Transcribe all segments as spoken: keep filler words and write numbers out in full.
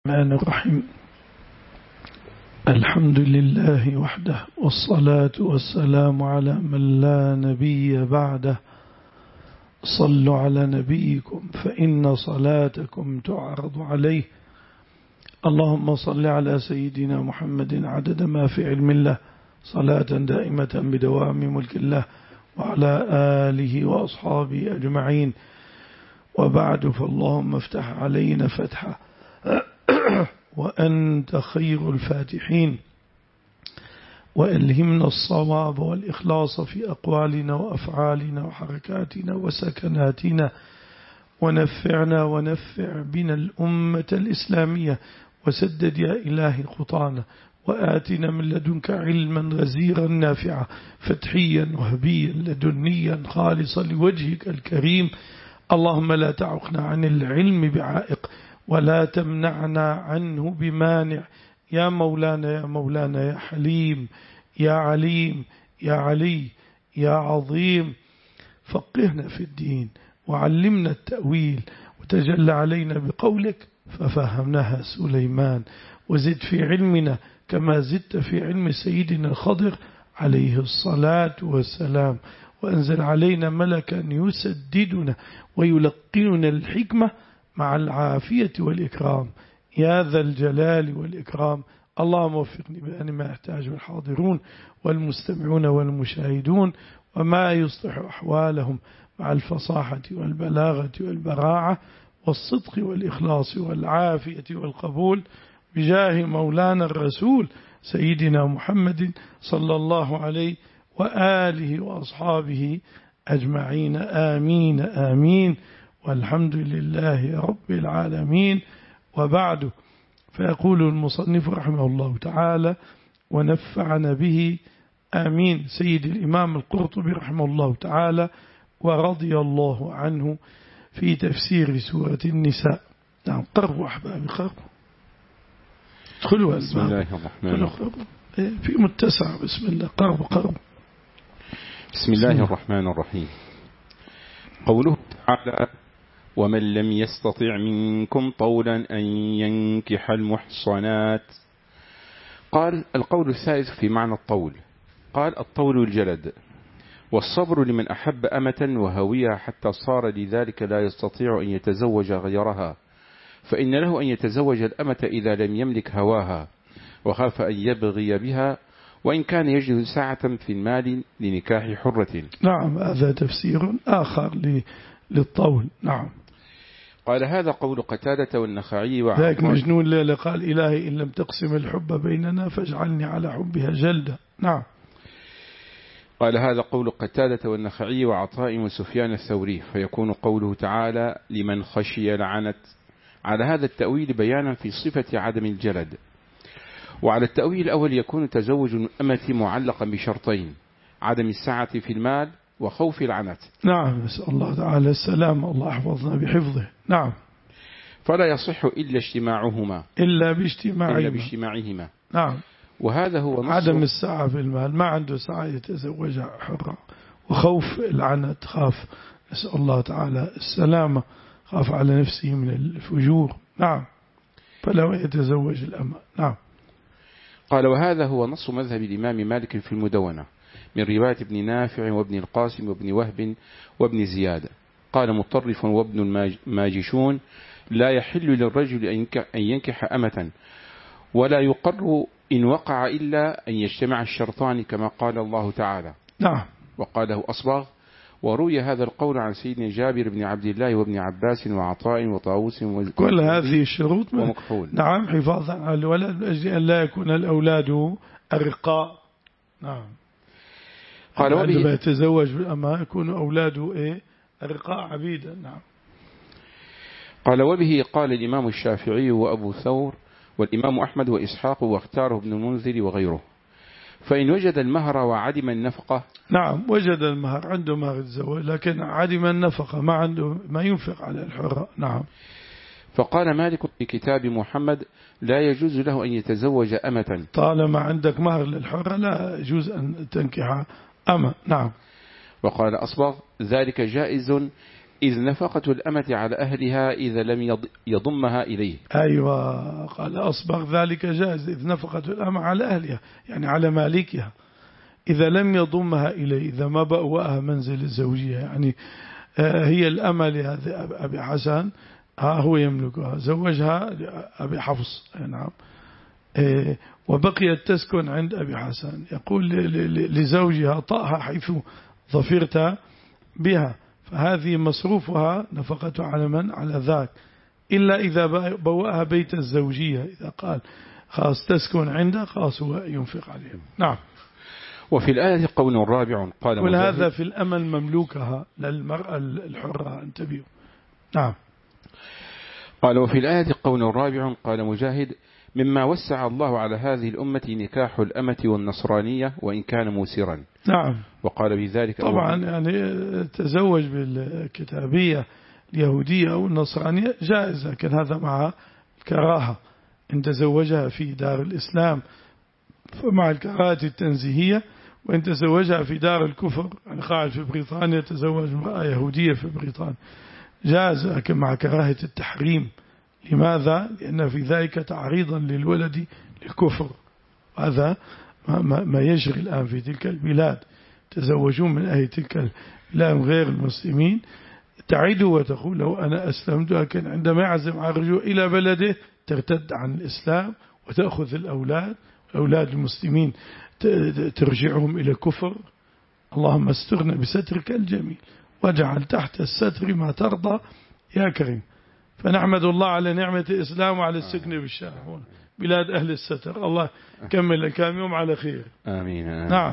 الرحمن الرحيم. الحمد لله وحده، والصلاة والسلام على من لا نبي بعده. صلوا على نبيكم فإن صلاتكم تعرض عليه. اللهم صل على سيدنا محمد عدد ما في علم الله، صلاة دائمة بدوام ملك الله، وعلى آله وأصحابه أجمعين. وبعد، فاللهم افتح علينا فتحا وأنت خير الفاتحين، وألهمنا الصواب والإخلاص في أقوالنا وأفعالنا وحركاتنا وسكناتنا، ونفعنا ونفع بنا الأمة الإسلامية، وسدد يا إلهي خطانا، وآتنا من لدنك علما غزيرا نافعا فتحيا وهبيا لدنيا خالصا لوجهك الكريم. اللهم لا تعقنا عن العلم بعائق، ولا تمنعنا عنه بمانع. يا مولانا يا مولانا يا حليم يا عليم يا علي يا عظيم، فقهنا في الدين وعلمنا التأويل، وتجلى علينا بقولك ففهمناها سليمان، وزد في علمنا كما زدت في علم سيدنا الخضر عليه الصلاة والسلام، وأنزل علينا ملكا يسددنا ويلقننا الحكمة مع العافية والإكرام يا ذا الجلال والإكرام. اللهم وفقني بأن ما يحتاجه الحاضرون والمستمعون والمشاهدون، وما يصلح أحوالهم مع الفصاحة والبلاغة والبراعة والصدق والإخلاص والعافية والقبول، بجاه مولانا الرسول سيدنا محمد صلى الله عليه وآله وأصحابه أجمعين. آمين آمين، والحمد لله رب العالمين. وبعد، فيقول المصنف رحمه الله تعالى: ونفعنا به آمين. سيد الإمام القرطبي رحمه الله تعالى ورضي الله عنه في تفسير سورة النساء. نعم، قربوا أحبابي، قربوا، ادخلوا. بسم الله الرحمن الرحيم. في متسع، بسم الله، قربوا قربوا. بسم الله الرحمن الرحيم. قوله تعالى: ومن لم يستطع منكم طولا أن ينكح المحصنات. قال: القول الثالث في معنى الطول. قال: الطول الجلد، والصبر لمن أحب أمة وهويها حتى صار لذلك لا يستطيع أن يتزوج غيرها، فإن له أن يتزوج الأمة إذا لم يملك هواها وخاف أن يبغي بها، وإن كان يجد ساعة في المال لنكاح حرة. نعم، هذا تفسير آخر للطول. نعم. قال: هذا قول قتادة والنخعي وعطاء. ذاك مجنون ليلة قال: إلهي إن لم تقسم الحب بيننا فاجعلني على حبها جلدة. نعم. قال: هذا قول قتادة والنخعي وعطاء وسفيان الثوري، فيكون قوله تعالى لمن خشي لعنت على هذا التأويل بيانا في صفة عدم الجلد. وعلى التأويل الأول يكون تزوج الأمة معلقا بشرطين: عدم السعة في المال وخوف العنت. نعم، نسأل الله تعالى السلام، الله أحفظنا بحفظه. نعم. فلا يصح إلا اجتماعهما إلا باجتماعهما, إلا باجتماعهما. نعم. وهذا هو نص عدم السعة في المال، ما عنده سعة يتزوج حرة، وخوف العنت، خاف، نسأل الله تعالى السلامة، خاف على نفسه من الفجور. نعم، فلا يتزوج الأمة. نعم. قال: وهذا هو نص مذهب الإمام مالك في المدونة من رواية ابن نافع وابن القاسم وابن وهب وابن زياد. قال مطرف وابن الماجشون: لا يحل للرجل أن ينكح أمة، ولا يقر إن وقع إلا أن يجتمع الشرطان كما قال الله تعالى. نعم. وقاله أصبغ. وروي هذا القول عن سيدنا جابر بن عبد الله وابن عباس وعطاء وطاووس كل هذه الشروط ومكحول. نعم، حفاظا على الولد من أجل أن لا يكون الأولاد أرقاء. نعم. قال: عندما يتزوج بالأمة يكون أولاده إيه؟ أرقاء عبيدا. نعم. قال: وبه قال الإمام الشافعي وأبو ثور والإمام أحمد وإسحاق، واختاره ابن المنذر وغيره. فإن وجد المهر وعدم النفقة. نعم، وجد المهر، عنده مهر يتزوج، لكن عدم النفقة، ما عنده ما ينفق على الحرة. نعم. فقال مالك في كتاب محمد: لا يجوز له أن يتزوج أمة. طالما عندك مهر للحرة لا يجوز أن تنكح أمة. نعم. وقال أصبغ: ذلك جائز إذ نفقة الأمة على أهلها إذا لم يضمها إليه. أيوة، قال أصبغ ذلك جائز إذ نفقة الأمة على أهلها، يعني على مالكها، إذا لم يضمها إليه، إذا ما بأوأها منزل الزوجية، يعني هي الأمة لهذا أبي حسن، ها هو يملكها، زوجها أبي حفص، نعم، وبقيت تسكن عند أبي حسن، يقول لزوجها طأها حيث ظفرت بها، فهذه مصروفها نفقة على من؟ على ذاك، إلا إذا بوأها بيت الزوجية، إذا قال خاص تسكن عنده خاص هو ينفق عليهم. نعم. وفي الآية قول رابع قال ولهذا في الأمل مملوكها للمرأة الحرة، انتبهوا. نعم. قال وفي الآية قول رابع قال مجاهد مما وسع الله على هذه الأمة نكاح الأمة والنصرانية وإن كان موسرا. نعم. وقال بذلك طبعا يعني تزوج بالكتابية اليهودية أو النصرانية جائز، لكن هذا مع الكراهة، إن تزوجها في دار الإسلام فمع الكراهة التنزيهية، وإن تزوجها في دار الكفر، يعني قاعد في بريطانيا تزوج امرأة يهودية في بريطانيا جائز، لكن مع كراهة التحريم. لماذا؟ لأن في ذلك تعريضا للولد للكفر، هذا ما يجري الآن في تلك البلاد، تزوجون من أهل تلك البلاد غير المسلمين، تعيدوا وتقول لو أنا أسلمت، لكن عندما يعزم على الرجوع إلى بلده ترتد عن الإسلام وتأخذ الأولاد، أولاد المسلمين ترجعهم إلى كفر. اللهم استرنا بسترك الجميل واجعل تحت الستر ما ترضى يا كريم. فنحمد الله على نعمة الإسلام وعلى السكن بالشام، بلاد أهل الستر. الله كمل الكام يوم على خير. آمين, آمين. نعم.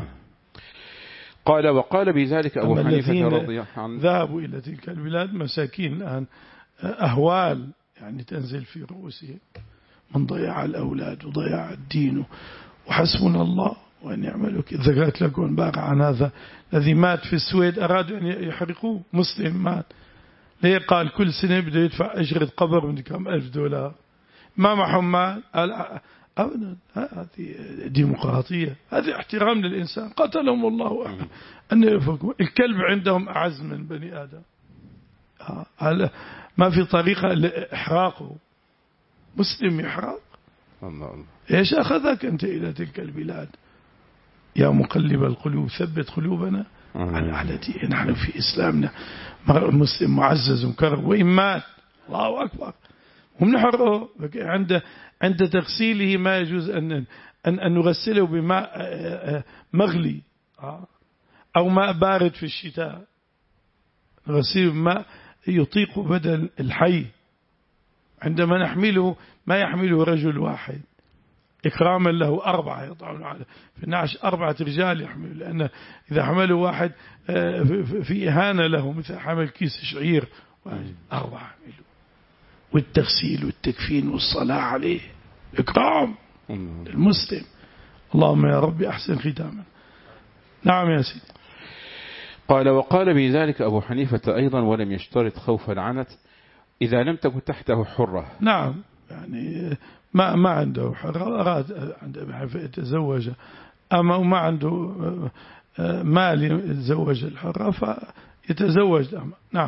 قال وقال بذلك أبو حنيفة رضي الله عنه ذهبوا إلى تلك البلاد مساكين الآن، أهوال يعني تنزل في رؤوسهم من ضياع الأولاد وضياع الدين، وحسبنا الله ونعم الوكيل. ذكرت لكم باقي عن هذا الذي مات في السويد، أرادوا أن يحرقوه، مسلم مات، ليه؟ قال كل سنة بده يدفع أجرة قبر من كم ألف دولار. ما معهم مال، قال أبدا، هذه ديمقراطية، هذه احترام للإنسان، قتلهم الله أن يفكوا. الكلب عندهم أعز من بني آدم، ما في طريقة لإحراقه، مسلم يحرق. الله الله. إيش أخذك أنت إلى تلك البلاد؟ يا مقلب القلوب ثبت قلوبنا على دين. نحن في إسلامنا مسلم معزز ومكرم، وإن مات الله أكبر هم نحرقه. عند عند تغسيله ما يجوز أن أن أن نغسله بماء مغلي أو ماء بارد في الشتاء، نغسله بماء يطيق بدل الحي. عندما نحمله ما يحمله رجل واحد، إكراما له أربعة يضعون على في النعش، أربعة رجال يحملوا، لأن إذا حملوا واحد في إهانة له، مثل حمل كيس شعير، أربعة يحملوا، والتغسيل والتكفين والصلاة عليه إكرام المسلم. اللهم يا ربي أحسن ختاما. نعم يا سيدي. قال وقال بذلك أبو حنيفة أيضا ولم يشترط خوف العنت إذا لم تكن تحته حرة. نعم، يعني ما ما عنده حرة، أراد عند أبي حنيفة يتزوج، أما ما عنده مال يتزوج الحرة فيتزوج الأمة. نعم.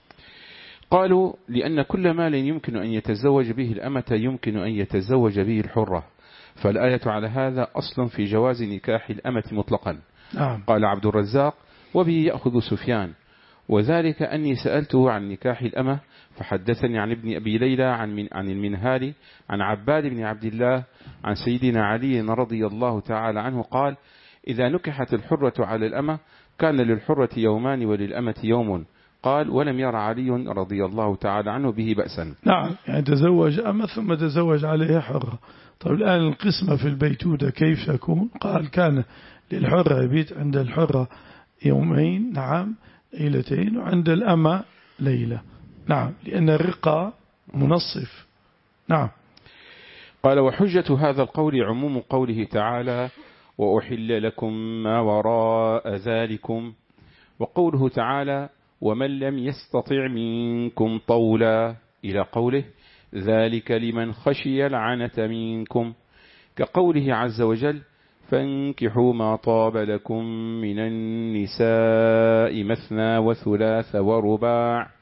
قالوا لأن كل مال يمكن أن يتزوج به الأمة يمكن أن يتزوج به الحرة، فالآية على هذا أصل في جواز نكاح الأمة مطلقا. نعم. قال عبد الرزاق وبه يأخذ سفيان، وذلك أني سألته عن نكاح الأمة فحدثني عن ابن أبي ليلى عن, من عن المنهالي عن عباد بن عبد الله عن سيدنا علي رضي الله تعالى عنه قال إذا نكحت الحرة على الأمة كان للحرة يومان وللأمة يوم. قال ولم يرى علي رضي الله تعالى عنه به بأسا. نعم، يعني تزوج أمة ثم تزوج عليها حرة. طيب الآن القسمة في البيتوتة كيف تكون؟ قال كان للحرة يبيت عند الحرة يومين، نعم، ليلتين، وعند الأمة ليلة. نعم، لأن الرقة منصف. نعم. قال وحجة هذا القول عموم قوله تعالى وأحل لكم ما وراء ذلكم، وقوله تعالى ومن لم يستطع منكم طولا إلى قوله ذلك لمن خشي العنة منكم، كقوله عز وجل فانكحوا ما طاب لكم من النساء مثنى وثلاث ورباع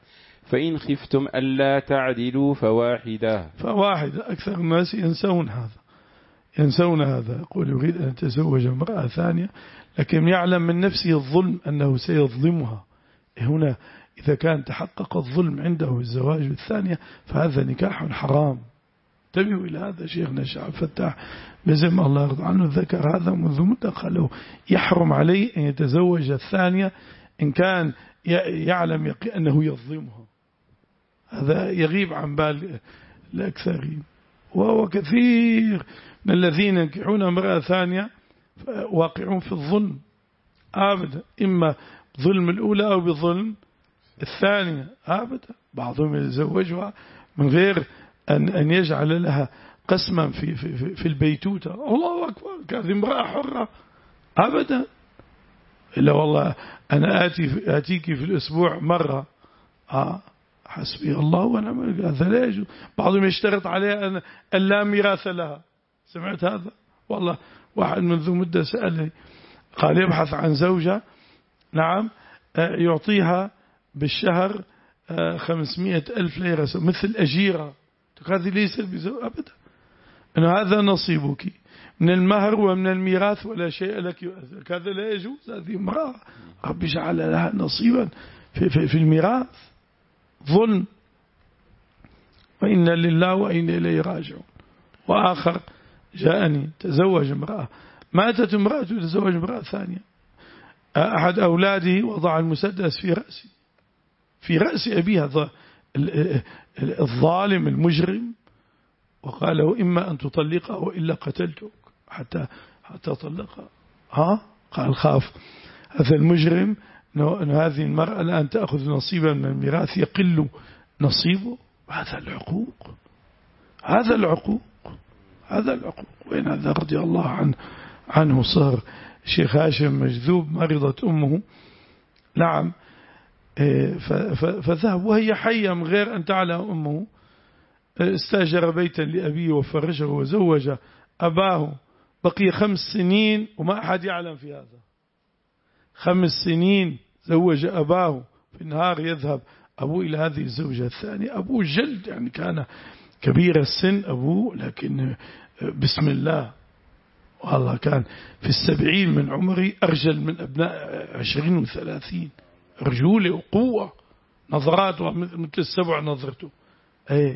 فإن خفتم ألا تعدلوا فواحدة. فواحدة. أكثر الناس ينسون هذا، ينسون هذا. يقول يريد أن يتزوج امرأة ثانية لكن يعلم من نفسه الظلم أنه سيظلمها. هنا إذا كان تحقق الظلم عنده الزواج الثانية فهذا نكاح حرام. انتبهوا إلى هذا. شيخنا الشيخ عبد الفتاح بزم الله يرضى عنه ذكر هذا منذ مدة، قالوا يحرم عليه أن يتزوج الثانية إن كان يعلم أنه يظلمها. هذا يغيب عن بال الأكثرين، وهو كثير من الذين ينكحون امرأة ثانية واقعون في الظلم أبدا، إما ظلم الأولى أو بظلم الثانية أبدا. بعضهم يتزوجها من غير أن أن يجعل لها قسما في في في البيتوتة. الله أكبر، كانت امرأة حرة أبدا. إلا والله أنا آتي آتيك في الأسبوع مرة، آه حسبي الله ونعم الوكيل. هذا لا يجوز. بعضهم يشترط عليها أن لا ميراث لها. سمعت هذا؟ والله واحد منذ مدة سألني قال يبحث عن زوجة، نعم، يعطيها بالشهر خمسمائة ألف ليرة مثل أجيرة. هذه ليست بزوج أبدا، أن هذا نصيبك من المهر ومن الميراث ولا شيء لك. هذا لا يجوز. هذه امرأة ربي جعل لها نصيبا في, في, في الميراث. ظلم. وإنا لله وإنا إليه راجعون. وآخر جاءني تزوج امرأة، ماتت امرأة تزوج امرأة ثانية. أحد أولاده وضع المسدس في رأسي، في رأس أبيها الظالم المجرم، وقال له إما أن تطلقها وإلا قتلتك حتى حتى طلقها. ها قال خاف هذا المجرم أن هذه المرأة الآن تأخذ نصيبا من الميراث يقل نصيبه. هذا العقوق، هذا العقوق، هذا العقوق. وين هذا رضي الله عنه عنه صار شيخ هاشم مجذوب، مرضت أمه، نعم، فذهب وهي حية من غير أن تعلم أمه، استاجر بيتا لأبيه وفرشه وزوج أباه. بقي خمس سنين وما أحد يعلم في هذا. خمس سنين زوج أباه، في النهار يذهب أبوه إلى هذه الزوجة الثانية. أبوه جلد، يعني كان كبير السن أبوه، لكن بسم الله والله كان في السبعين من عمري، أرجل من أبناء عشرين وثلاثين، رجولة وقوة، نظراته مثل السبع نظرته. ايه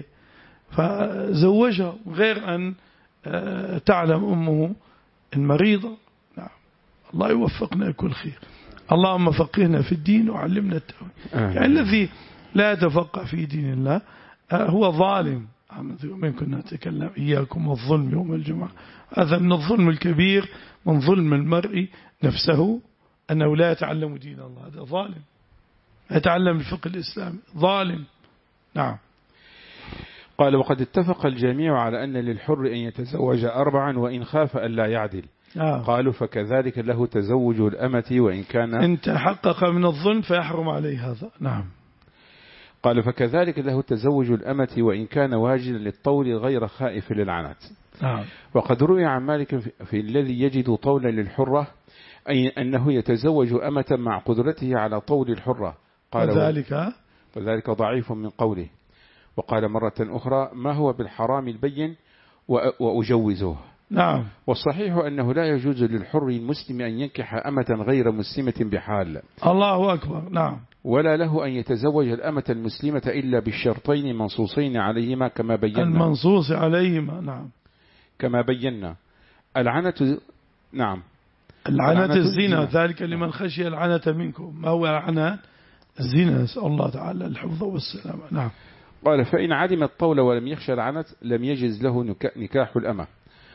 فزوجها غير أن تعلم أمه المريضة. نعم، الله يوفقنا كل خير. اللهم فقهنا في الدين وعلمنا التأويل. يعني الذي لا يتفقه في دين الله هو ظالم. من كنا نتكلم إياكم والظلم يوم الجمعة. هذا من الظلم الكبير، من ظلم المرء نفسه أنه لا يتعلم دين الله. هذا ظالم، يتعلم الفقه الإسلامي، ظالم. نعم. قال وقد اتفق الجميع على أن للحر أن يتزوج أربعا وإن خاف أن لا يعدل. آه. قالوا فكذلك له تزوج الأمة وإن كان إن تحقق من الظلم فيحرم عليه هذا. نعم. قال فكذلك له تزوج الأمة وإن كان واجلا للطول غير خائف للعنت. آه. وقد روي عن مالك في الذي يجد طولا للحرة أي أنه يتزوج أمة مع قدرته على طول الحرة. قال وذلك وذلك ضعيف من قوله. وقال مرة أخرى ما هو بالحرام البين وأجوزه. نعم. والصحيح أنه لا يجوز للحر المسلم أن ينكح أمة غير مسلمة بحال. الله أكبر. نعم. ولا له أن يتزوج الأمة المسلمة إلا بالشرطين منصوصين عليهما كما بينا. المنصوص عليهما. نعم. كما بينا. العنة. نعم. العنة الزنا، ذلك لمن خشي العنة منكم. ما هو العنة؟ الزنا، نسأل الله تعالى الحفظ والسلامة. نعم. قال فإن علم الطول ولم يخشى العنة لم يجز له نكاح الأمة.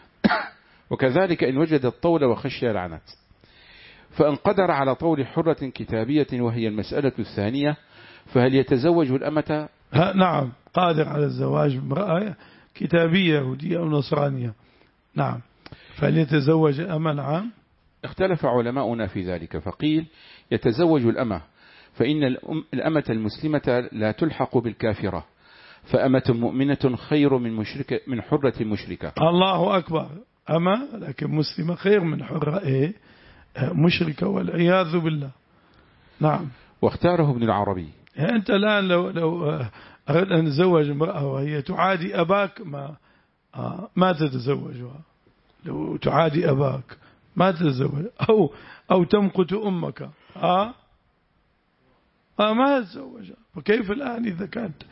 وكذلك إن وجد الطول وخشي العنة. فإن قدر على طول حرة كتابية وهي المسألة الثانية فهل يتزوج الأمة؟ نعم، قادر على الزواج بامرأة كتابية يهودية أو نصرانية. نعم. فهل يتزوج أمة؟ نعم. اختلف علماؤنا في ذلك، فقيل يتزوج الأمة، فإن الأمة المسلمة لا تلحق بالكافرة، فأمة مؤمنة خير من مشركة من حرة مشركة. الله أكبر. أما لكن مسلمة خير من حرة إيه مشركة والعياذ بالله. نعم. واختاره ابن العربي يعني أنت الآن لو لو أردت أن تتزوج امرأة وهي تعادي أباك ما ما تتزوجها. لو تعادي أباك ما تتزوج، أو أو تمقت أمك آه آه ما تتزوجها. فكيف الآن إذا كانت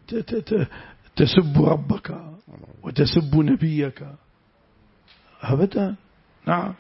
تسب ربك وتسب نبيك؟ أبدا. نعم.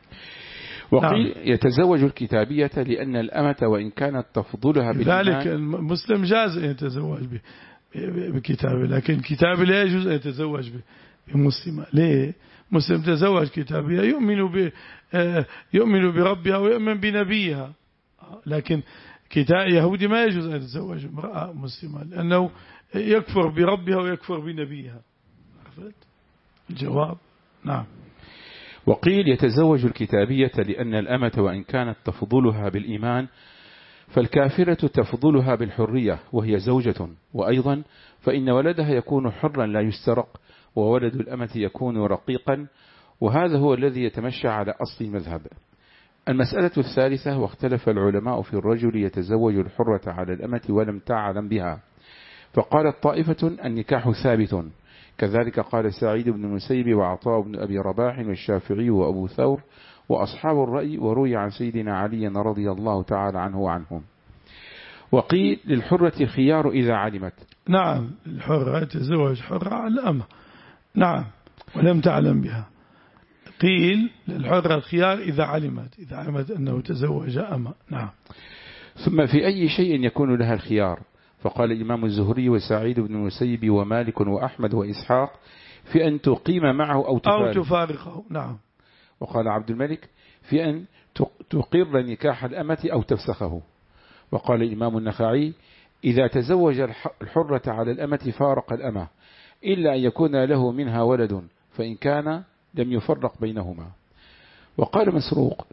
وقيل نعم. يتزوج الكتابية لأن الأمة وإن كانت تفضلها بالإيمان. لذلك المسلم جاز أن يتزوج بكتابه، لكن كتابه لا يجوز أن يتزوج بمسلمة. ليه؟ مسلم تزوج كتابية يؤمن ب يؤمن بربها ويؤمن بنبيها، لكن كتاب يهودي ما يجوز أن يتزوج امرأة مسلمة لأنه يكفر بربها ويكفر بنبيها. عرفت الجواب؟ نعم. وقيل يتزوج الكتابية لأن الأمة وإن كانت تفضلها بالإيمان فالكافرة تفضلها بالحرية وهي زوجة، وأيضا فإن ولدها يكون حرا لا يسترق، وولد الأمة يكون رقيقا، وهذا هو الذي يتمشى على أصل المذهب. المسألة الثالثة: واختلف العلماء في الرجل يتزوج الحرة على الأمة ولم تعلم بها، فقالت طائفة النكاح ثابت، كذلك قال سعيد بن المسيب وعطاء بن أبي رباح والشافعي وأبو ثور وأصحاب الرأي، وروي عن سيدنا علي رضي الله تعالى عنه وعنهم. وقيل للحرة خيار إذا علمت. نعم، الحرة تزوج حرة على الأمة، نعم، ولم تعلم بها. قيل للحرة الخيار إذا علمت، إذا علمت أنه تزوج أمة. نعم. ثم في أي شيء يكون لها الخيار؟ فقال الإمام الزهري وسعيد بن المسيب ومالك وأحمد وإسحاق في أن تقيم معه أو تفارق. أو تفارقه. نعم. وقال عبد الملك في أن تقر نكاح الأمة أو تفسخه. وقال الإمام النخعي إذا تزوج الحرة على الأمة فارق الأمة إلا أن يكون له منها ولد، فإن كان لم يفرق بينهما. وقال مسروق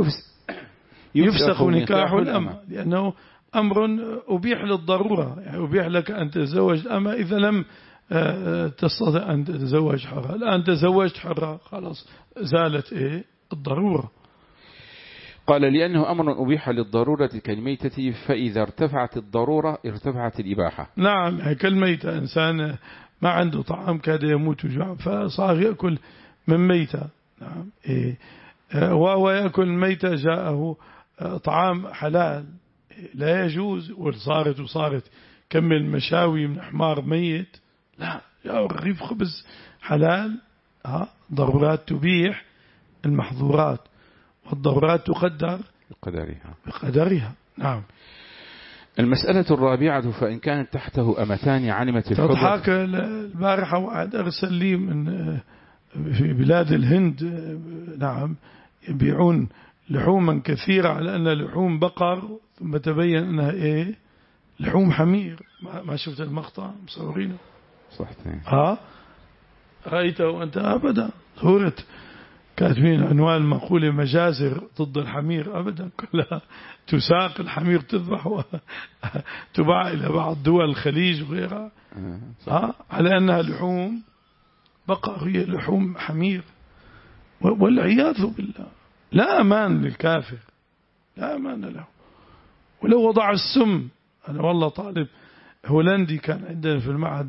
يفسخ نكاح الأمة لأنه أمر أبيح للضرورة، يعني أبيح لك أن تتزوج الأمة إذا لم تستطيع أن تتزوج حرة. الآن تزوجت حرة خلاص زالت إيه الضرورة. قال لأنه أمر أبيح للضرورة كالميتة، فإذا ارتفعت الضرورة ارتفعت الإباحة. نعم، يعني كالميتة، إنسان ما عنده طعام كاد يموت جوعا فصار يأكل من ميتة. نعم. إيه. وهو يأكل ميتة جاءه طعام حلال لا يجوز، وصارت وصارت كمل مشاوي من حمار ميت، لا، جاءه رغيف خبز حلال. ها ضرورات تبيح المحظورات، والضرورات تقدر بقدرها بقدرها. نعم. المسألة الرابعة: فإن كانت تحته أمتان علمت الحرة. تضحك البارحة واحد أرسل لي من في بلاد الهند، نعم، يبيعون لحوما كثيرة على أن لحوم بقر، ثم تبين أنها إيه لحوم حمير. ما شفت المقطع مصورينه؟ صحتين. ها رأيته أنت؟ أبدا. صورة كاتبين عنوان المقولة مجازر ضد الحمير، أبدا، كلها تساق الحمير تذبح وتباع إلى بعض دول الخليج وغيرها، ها على أنها لحوم بقر، هي لحوم حمير. والعياذ بالله، لا أمان للكافر، لا أمان له. ولو وضع السم، أنا والله طالب هولندي كان عندنا في المعهد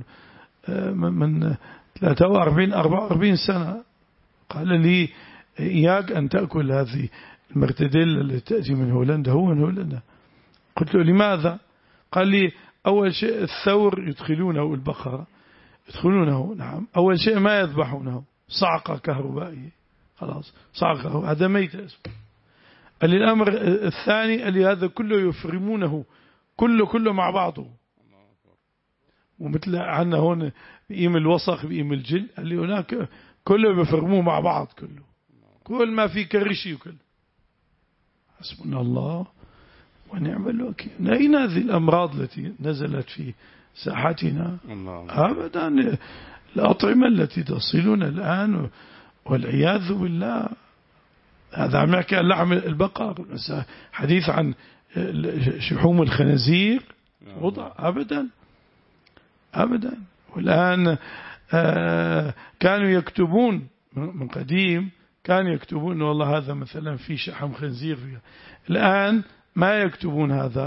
من ثلاثة وأربعين أربعة وأربعين سنة، قال لي إياك أن تأكل هذه المرتديلا التي تأتي من هولندا، هو من هولندا. قلت له لماذا؟ قال لي أول شيء الثور يدخلونه، البقرة يدخلونه، نعم، أول شيء ما يذبحونه، صعقة كهربائية، خلاص صعقة، هذا ميت اسمه. قال لي الأمر الثاني، قال لي هذا كله يفرمونه كله كله مع بعضه، ومثل عنا هون بقيم الوسخ بقيم الجل، قال لي هناك كله بيفرموه مع بعض، كله كل ما في كرشي وكله. حسبنا الله ونعم الوكيل. أين هذه الأمراض التي نزلت في ساحتنا؟ أبدا. الأطعمة التي تصلنا الآن والعياذ بالله. هذا عم يحكي عن لحم البقر، حديث عن شحوم الخنازير وضع. أبدا أبدا. والآن آه كانوا يكتبون من قديم، كانوا يكتبون والله هذا مثلا في شحم خنزير فيها. الآن ما يكتبون هذا،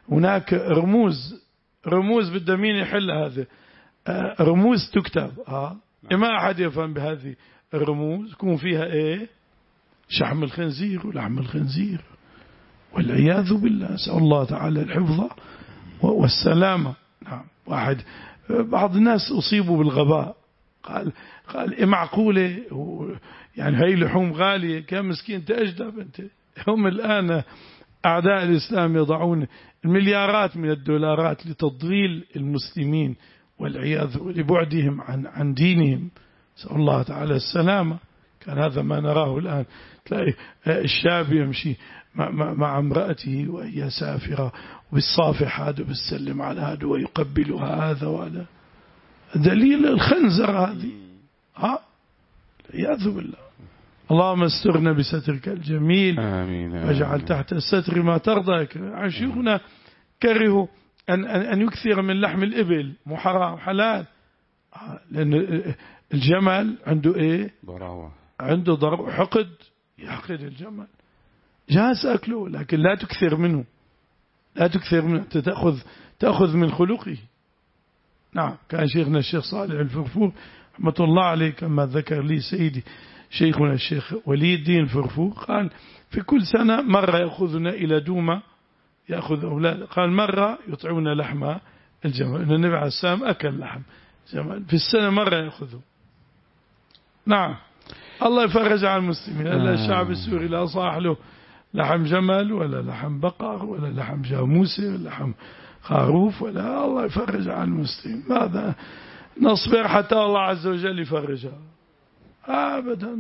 هناك رموز رموز بدها مين يحل هذا؟ رموز تكتب اه ما أحد يفهم بهذه الرموز يكون فيها إيه؟ شحم الخنزير ولحم الخنزير والعياذ بالله. أسأل الله تعالى الحفظ والسلامة. نعم. واحد بعض الناس أصيبوا بالغباء قال قال معقولة يعني هاي لحوم غالية كم مسكين تأجدب أنت. هم الآن أعداء الإسلام يضعون المليارات من الدولارات لتضليل المسلمين والعياذ لبعدهم عن عن دينهم. نسأل الله تعالى السلامة. كان هذا ما نراه الآن، تلاقي الشاب يمشي مع, مع, مع امرأته وهي سافرة وبالصافح هذا وبالسلم على هذا ويقبلها هذا وهذا، دليل الخنزر هذه. ها والعياذ بالله. اللهم استرنا بسترك الجميل آمين واجعل تحت الستر ما ترضى. عشيخنا كرهوا أن, أن, أن يكثر من لحم الإبل، مو حرام حلال، لأن الجمل عنده إيه؟ ضراوة، عنده ضرب حقد، يحقد الجمل. جاهز أكله لكن لا تكثر منه، لا تكثر منه، تأخذ تأخذ من خلقه. نعم. كان شيخنا الشيخ صالح الفرفور رحمة الله عليه كما ذكر لي سيدي شيخنا الشيخ ولي الدين الفرفور، قال في كل سنة مرة يأخذنا إلى دومة يأخذ أولاد، قال مرة يطعمنا لحم الجمل، إن النبي عليه السلام أكل لحم جمل في السنة مرة يأخذه. نعم. الله يفرج على المسلمين. آه. الشعب السوري لا صاح له لحم جمل ولا لحم بقر ولا لحم جاموسة ولا لحم خروف ولا. الله يفرج على المسلمين. ماذا نصبر حتى الله عز وجل يفرجها؟ أبدا.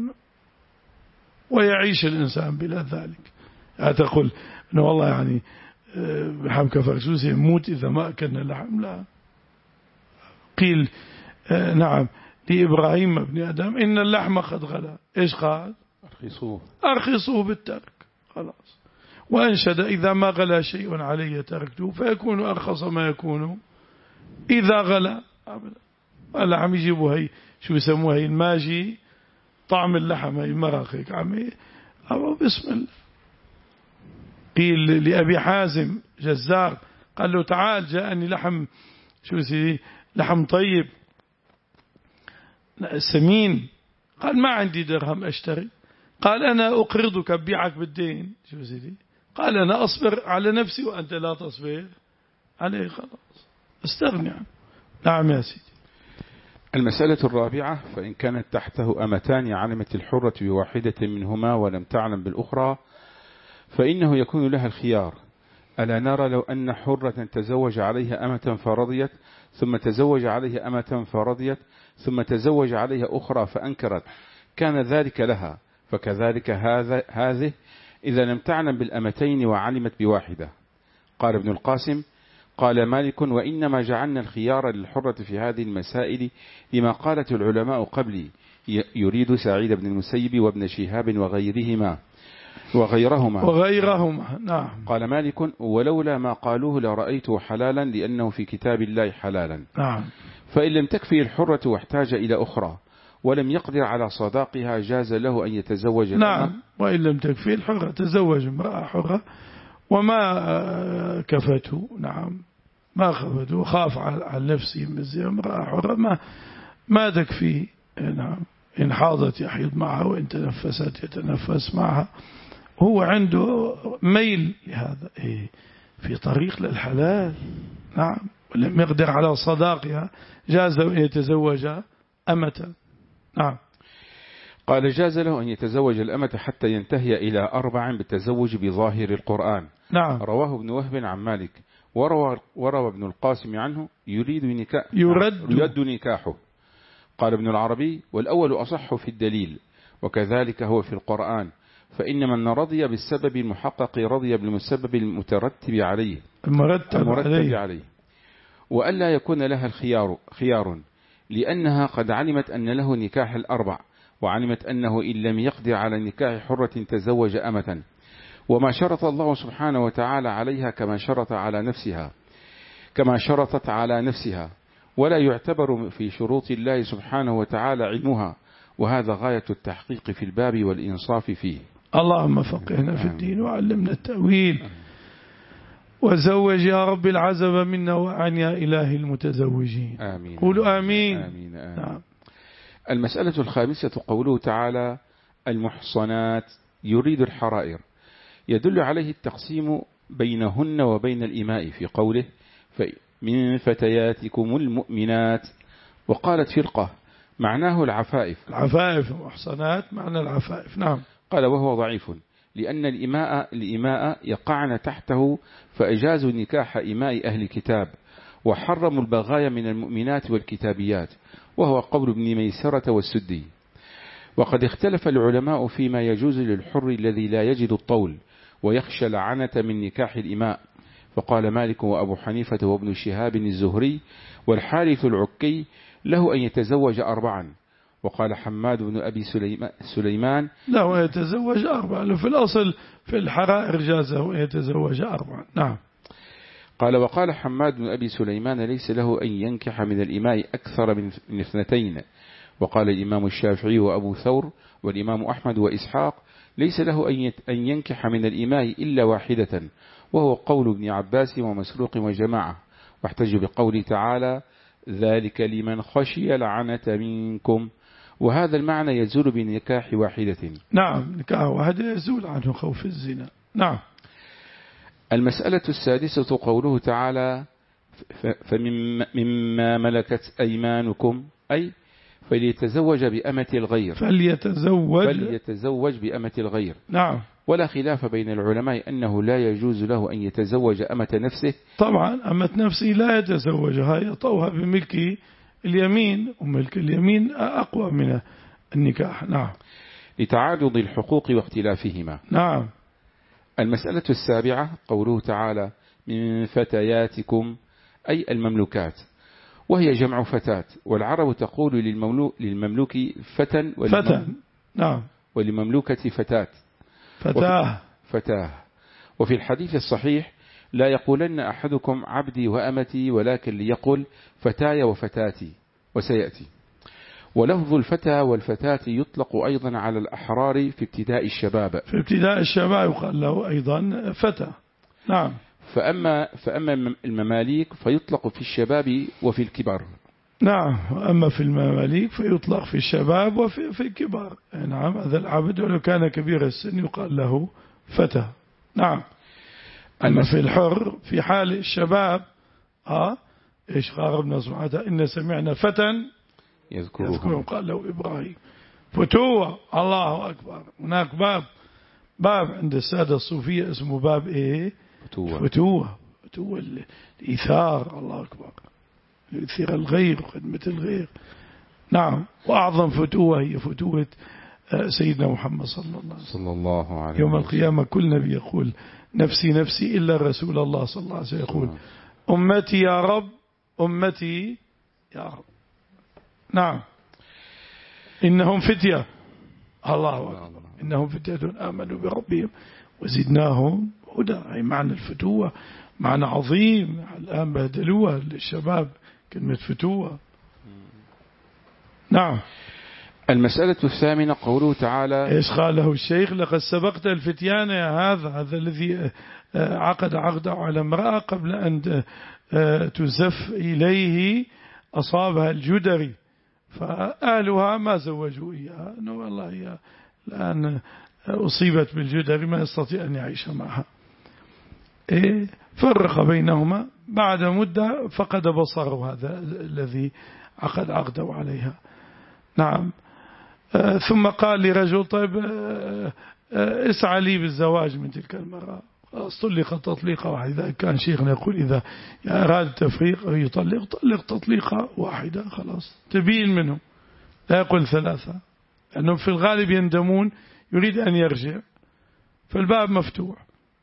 ويعيش الإنسان بلا ذلك. لا تقول إنه والله يعني لحم كفرسوس يموت إذا ما أكلنا لحم، لا. قيل آه نعم لإبراهيم ابن آدم إن اللحم قد غلا، إيش قال؟ أرخصوه أرخصوه بالترك. خلاص. وأنشد إذا ما غلا شيء علي تركته فيكون أرخص ما يكون إذا غلا. أبدا. ولا عم يجيبوا هي شو يسموها هي الماجي، طعم اللحم هي المراقيق عمي أو بسم الله. قيل لأبي حازم جزار قال له تعال جاءني لحم شو سيدي لحم طيب سمين، قال ما عندي درهم أشتري، قال أنا أقرضك أبيعك بالدين. شو سيدي؟ قال أنا أصبر على نفسي وأنت لا تصبر عليه، خلاص استغني عنه. نعم يا سيدي. المسألة الرابعة: فإن كانت تحته أمتان علمت الحرة بواحدة منهما ولم تعلم بالأخرى فإنه يكون لها الخيار. ألا نرى لو أن حرة تزوج عليها أمة فرضيت ثم تزوج عليها أمة فرضيت ثم تزوج عليها أخرى فأنكرت كان ذلك لها، فكذلك هذا هذه إذا لم تعلم بالأمتين وعلمت بواحدة. قال ابن القاسم: قال مالك: وإنما جعلنا الخيار للحرة في هذه المسائل لما قالت العلماء قبلي، يريد سعيد بن المسيب وابن شهاب وغيرهما وغيرهما وغيرهما نعم. قال مالك: ولولا ما قالوه لرأيته حلالا لأنه في كتاب الله حلالا. نعم. فإن لم تكفي الحرة واحتاج إلى أخرى ولم يقدر على صداقها جاز له أن يتزوج. نعم. وإن لم تكفي الحرة تزوج امرأة حرة وما كفته. نعم. ما خفته، خاف على نفسه من امرأة حرة ما ما تكفي. نعم. إن حاضت يحيض معها وإن تنفست يتنفس معها. هو عنده ميل لهذا إيه في طريق للحلال. نعم. ولم يقدر على صداقها جاز له أن يتزوج أمة. نعم. قال: جاز له أن يتزوج الأمة حتى ينتهي إلى أربع بالتزوج بظاهر القرآن. نعم. رواه ابن وهب عن مالك، وروى, وروى ابن القاسم عنه يريد نكاح يرد, يرد نكاحه. قال ابن العربي: والأول أصح في الدليل، وكذلك هو في القرآن، فإن من رضي بالسبب المحقق رضي بالمسبب المترتب عليه المرتب, المرتب عليه. عليه. وألا يكون لها الخيار خيار لأنها قد علمت أن له نكاح الأربع، وعلمت أنه إن لم يقدر على نكاح حرة تزوج أمة، وما شرط الله سبحانه وتعالى عليها كما شرط على نفسها كما شرطت على نفسها، ولا يعتبر في شروط الله سبحانه وتعالى علمها، وهذا غاية التحقيق في الباب والإنصاف فيه. اللهم فقهنا في الدين وعلمنا التأويل وزوج يا رب العزب منا وعن يا إله المتزوجين. آمين. قولوا آمين. آمين. آمين. نعم. المسألة الخامسة قوله تعالى المحصنات يريد الحرائر، يدل عليه التقسيم بينهن وبين الإماء في قوله من فتياتكم المؤمنات، وقالت فرقة معناه العفائف. العفائف محصنات معنى العفائف. نعم. قال وهو ضعيف لأن الإماء الإماء يقعن تحته، فأجازوا نكاح إماء أهل الكتاب وحرموا البغايا من المؤمنات والكتابيات، وهو قول ابن ميسرة والسدي. وقد اختلف العلماء فيما يجوز للحر الذي لا يجد الطول ويخشى العنة من نكاح الإماء، فقال مالك وأبو حنيفة وابن شهاب الزهري والحارث العكي له أن يتزوج أربعا، وقال حماد بن أبي سليمان له أن يتزوج أربعا، في الأصل في الحرائر جازه أن يتزوج أربعا. نعم. قال وقال حماد بن أبي سليمان ليس له أن ينكح من الإماء أكثر من اثنتين، وقال الإمام الشافعي وأبو ثور والإمام أحمد وإسحاق ليس له أن ينكح من الإماء إلا واحدة، وهو قول ابن عباس ومسروق وجماعة، واحتج بقوله تعالى ذلك لمن خشي العنة منكم، وهذا المعنى يزول بنكاح واحدة. نعم، نكاح واحدة يزول عنه خوف الزنا. نعم. المسألة السادسة قوله تعالى فمما ملكت أيمانكم، أي فليتزوج بأمة الغير فليتزوج فليتزوج بأمة الغير. نعم. ولا خلاف بين العلماء أنه لا يجوز له أن يتزوج أمة نفسه. طبعا أمة نفسه لا يتزوجها، يطوها بملك اليمين، وملك اليمين أقوى من النكاح. نعم. لتعارض الحقوق واختلافهما. نعم. المسألة السابعة قوله تعالى من فتياتكم، أي المملوكات، وهي جمع فتاة، والعرب تقول للمملوك, للمملوك فتى فتى. نعم. ولمملوكة فتاة فتاة فتاة. وفي الحديث الصحيح لا يقولن أحدكم عبدي وأمتي، ولكن ليقل فتاي وفتاتي، وسيأتي. ولفظ الفتى والفتاة يطلق أيضا على الأحرار في ابتداء الشباب في ابتداء الشباب يقال له أيضا فتى. نعم. فأما, فأما المماليك فيطلق في الشباب وفي الكبار. نعم. أما في المماليك فيطلق في الشباب وفي في الكبار. نعم. هذا العبد ولو كان كبير السن يقال له فتى. نعم. أما في الحر في حال الشباب آه إيش قال ربنا سبحانه وتعالى إن سمعنا فتى يذكرهم قال له إبراهيم. فتوة. الله أكبر. هناك باب باب عند السادة الصوفية اسمه باب إيه؟ فتوة. فتوة. فتوة الإيثار. الله أكبر. يثير الغير وخدمة الغير. نعم. وأعظم فتوة هي فتوة سيدنا محمد صلى الله عليه وسلم. صلى الله عليه يوم القيامة كل نبي يقول نفسي نفسي إلا رسول الله صلى الله عليه وسلم يقول أمتي يا رب أمتي يا رب. نعم. إنهم فتية. الله أكبر. إنهم فتية آمنوا بربهم وزدناهم هدى. أي معنى الفتوة معنى عظيم. الآن بهدلوها للشباب كلمة فتوة. نعم. المسألة الثامنة قوله تعالى إيش قاله الشيخ لقد سبقت الفتيان يا هذا هذا الذي عقد عقده على امرأة قبل أن تزف إليه أصابها الجدري، فأهلها ما زوجوا إياها أنه والله هي الآن أصيبت بالجدري ما يستطيع أن يعيش معها. إيه فرق بينهما بعد مدة فقد بصره هذا الذي عقد عقده عليها. نعم. آه ثم قال لرجل طيب آه آه اسعى لي بالزواج من تلك المرأة. طلق تطليقة واحدة. إذا كان شيخنا يقول إذا أراد التفريق يطلق طلق تطليقة واحدة خلاص تبين منه، لا يقول ثلاثة، لأنهم في الغالب يندمون يريد أن يرجع، فالباب مفتوح.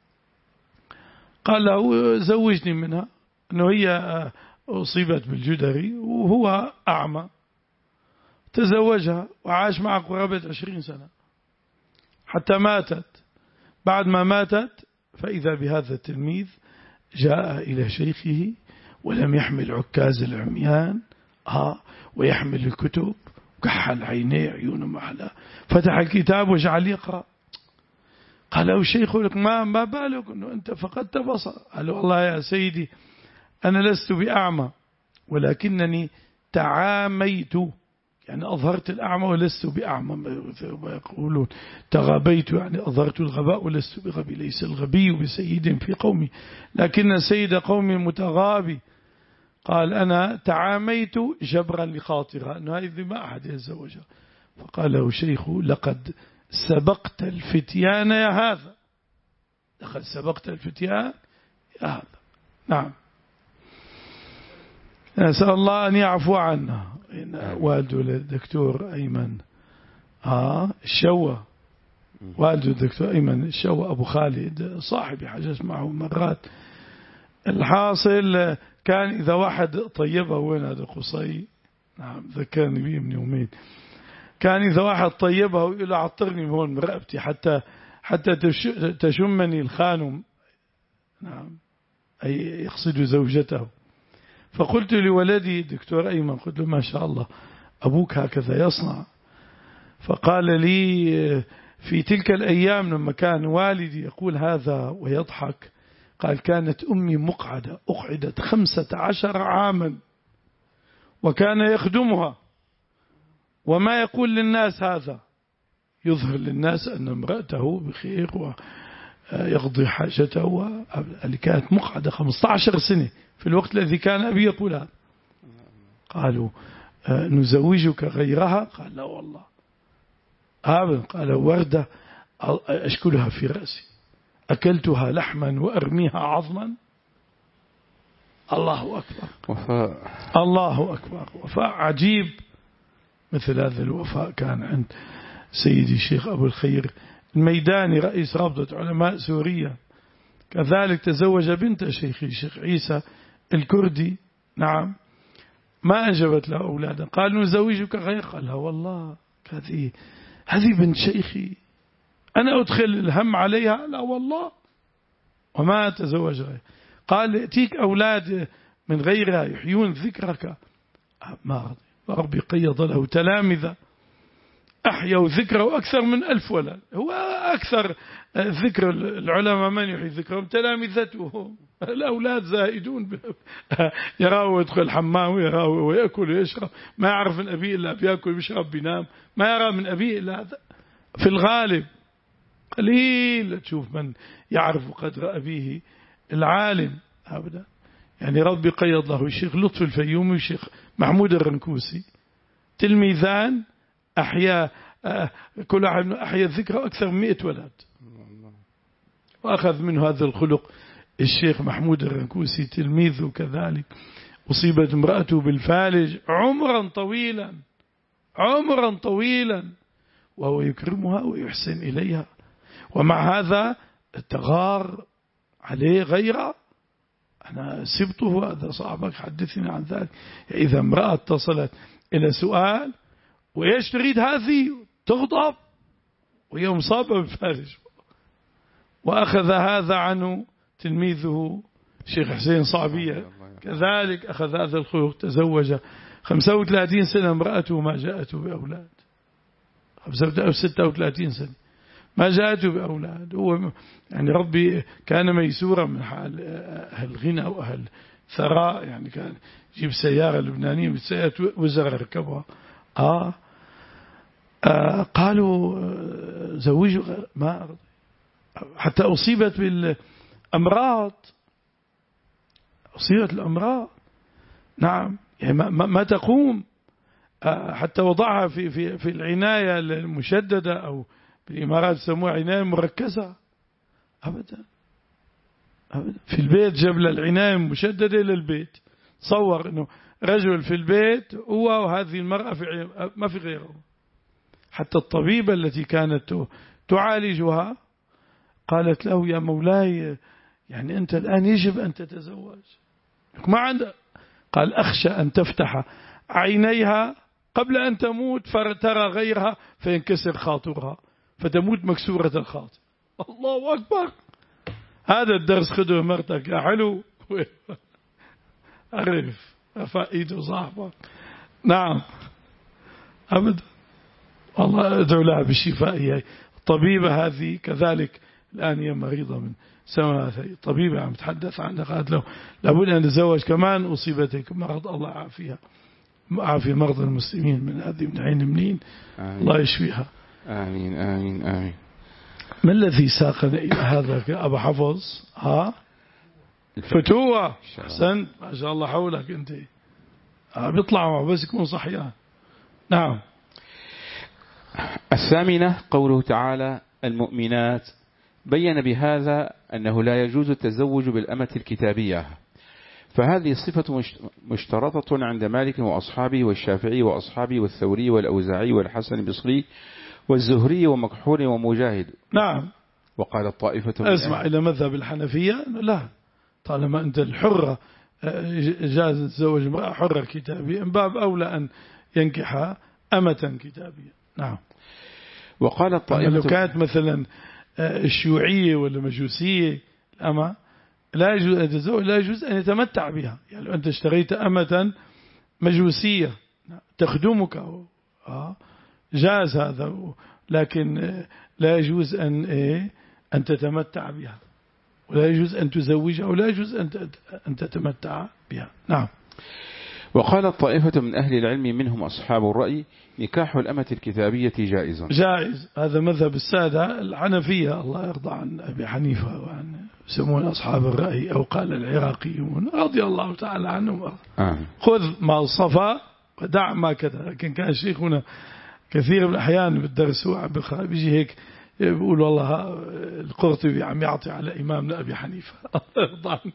قال له زوجني منها، أنه هي أصيبت بالجدري وهو أعمى، تزوجها وعاش معها قرابة عشرين سنة حتى ماتت. بعد ما ماتت فإذا بهذا التلميذ جاء إلى شيخه ولم يحمل عكاز العميان آه ويحمل الكتب وكحل عينيه عيونه محلى، فتح الكتاب وجعل يقرأ، قال له شيخ لك ما ما بالك أنه أنت فقدت بصر؟ قال له والله يا سيدي أنا لست بأعمى ولكنني تعاميت، يعني أظهرت الأعمى ولست بأعمى، ما يقولون تغابيت يعني أظهرت الغباء ولست بغبي. ليس الغبي بسيد في قومي لكن سيد قومي متغابي. قال أنا تعاميت جبرا لخاطرها أنه هذه ما أحد يتزوجها. فقال له شيخ لقد سبقت الفتيان يا هذا، لقد سبقت الفتيان يا هذا. نعم، نسأل الله أن يعفو عنا. والده الدكتور أيمن آه الشوى، والده الدكتور أيمن الشوى أبو خالد صاحبي حجز معه مرات. الحاصل كان إذا واحد طيبه، وين هذا قصي؟ نعم ذكرني به من يومين. كان إذا واحد طيبه ويقول عطرني هون مرقبتي حتى حتى تشمني الخانم. نعم، أي يقصد زوجته. فقلت لولدي دكتور أيمن، قلت له ما شاء الله أبوك هكذا يصنع. فقال لي في تلك الأيام لما كان والدي يقول هذا ويضحك، قال كانت أمي مقعدة، أقعدت خمسة عشر عاما وكان يخدمها، وما يقول للناس هذا، يظهر للناس أن امرأته بخير ويقضي حاجته. اللي كانت مقعدة خمسة عشر سنة في الوقت الذي كان أبي يقول هذا. قالوا نزوجك غيرها؟ قال لا والله أبدا. قال وردة أشكلها في رأسي، أكلتها لحما وأرميها عظما. الله أكبر، وفاء، الله أكبر، وفاء عجيب. مثل هذا الوفاء كان عند سيدي الشيخ أبو الخير الميداني رئيس رابطة علماء سوريا، كذلك تزوج بنت شيخي الشيخ عيسى الكردي. نعم، ما أنجبت له أولادا. قال نزوجك غير؟ قال لا والله هذه هذه بنت شيخي، أنا أدخل الهم عليها؟ لا والله، وما تزوج غير. قال يأتيك أولاد من غيرها يحيون ذكرك؟ ما رضي. ربي قيض له تلامذة أحيوا ذكره أكثر من ألف ولد. هو أكثر ذكر العلماء من يحيي ذكرهم؟ تلامذته. الأولاد زائدون، يراه يدخل الحمام ويراه ويأكل ويشرب، ما يعرف من أبيه إلا بيأكل ويشرب بينام، ما يرى من أبيه إلا هذا. في الغالب قليل تشوف من يعرف قدر أبيه العالم أبدا. يعني ربي قيض له الشيخ لطفي الفيومي والشيخ محمود الرنكوسي، تلميذان أحيا كل واحد أحيا الذكر أكثر من مئة ولد، وأخذ منه هذا الخلق الشيخ محمود الرنكوسي تلميذه كذلك. أصيبت امرأته بالفالج عمرا طويلا، عمرا طويلا، وهو يكرمها ويحسن إليها، ومع هذا تغار عليه غيره. أنا سبته هذا صاحبك حدثني عن ذلك. إذا امرأة اتصلت إلى سؤال وإيش تريد هذه تغضب، وهي مصابة بالفالج. وأخذ هذا عنه تلميذه الشيخ حسين صعبية كذلك، أخذ هذا الخلق، تزوج خمسة وثلاثين سنة امرأته ما جاءته بأولاد، خمسة ستة وثلاثين سنة ما جاءته بأولاد. هو يعني ربي كان ميسورا من حال أهل غنى وأهل ثراء، يعني كان يجيب سيارة لبنانية بسيارة وزراء يركبها. آه. آه قالوا زوجوا ما أرضي، حتى أصيبت بالأمراض، أصيبت الأمراض. نعم، يعني ما, ما تقوم، آه حتى وضعها في في في العناية المشددة، أو بالإمارات يسموها عناية مركزة. أبدا أبدا. في البيت جاب له العناية المشددة إلى البيت. تصور إنه رجل في البيت هو وهذه المرأة في ما في غيره. حتى الطبيبة التي كانت تعالجها قالت له يا مولاي يعني أنت الآن يجب أن تتزوج، ما عندك. قال أخشى أن تفتح عينيها قبل أن تموت فترى غيرها فينكسر خاطرها فتموت مكسورة الخاطر. الله أكبر. هذا الدرس خذه مرتك يا حلو. أعرف فائده صاحبك. نعم أبدا. الله أدعو لها بالشفاء. الطبيبة هذه كذلك الآن هي مريضة من سنوات، طبيبة عم تحدث عنها قالت له لابد أن تتزوج كمان أصيبتك مرض، الله عافيها عافية مرضى المسلمين من هذه من عين منين، الله يشفيها. آمين آمين آمين. ما الذي ساقنا إلى هذا يا أبا حفظ؟ ها الفتوة. أحسنت ما شاء الله حولك أنت. بيطلعوا بس يكون صحيان. نعم. الثامنة قوله تعالى المؤمنات، بين بهذا أنه لا يجوز التزوج بالأمة الكتابية، فهذه صفة مشترطة عند مالك وأصحابه والشافعي وأصحابه والثوري والأوزاعي والحسن البصري والزهري ومكحول ومجاهد. نعم. وقال الطائفة أسمع إلى مذهب الحنفية لا، طالما أنت الحرة جاز تزوج امرأة حرة كتابية من باب أولى أن ينكح أمة كتابية. نعم. وقال الطائفة لو كانت مثلا الشيوعية ولا مجوسية الأمة لا يجوز أن يتزوج، لا يجوز أن يتمتع بها. يعني لو أنت اشتريت أمة مجوسية تخدمك جاز هذا، لكن لا يجوز أن أن تتمتع بها، ولا يجوز أن تزوجها، ولا يجوز أن تتمتع بها. نعم. وقال الطائفة من أهل العلم منهم أصحاب الرأي نكاح الأمة الكتابية جائز. جائز، هذا مذهب السادة الحنفية الله يرضى عن أبي حنيفة وعن يسمون أصحاب الرأي، أو قال العراقيون رضي الله تعالى عنهم. آه. خذ ما صفى ودع ما كذا. لكن كان شيخنا كثير من الأحيان بالدرس هو بيجي هيك بيقول والله القرطبي عم يعطي على إمامنا أبي حنيفة الله يرضى عنه.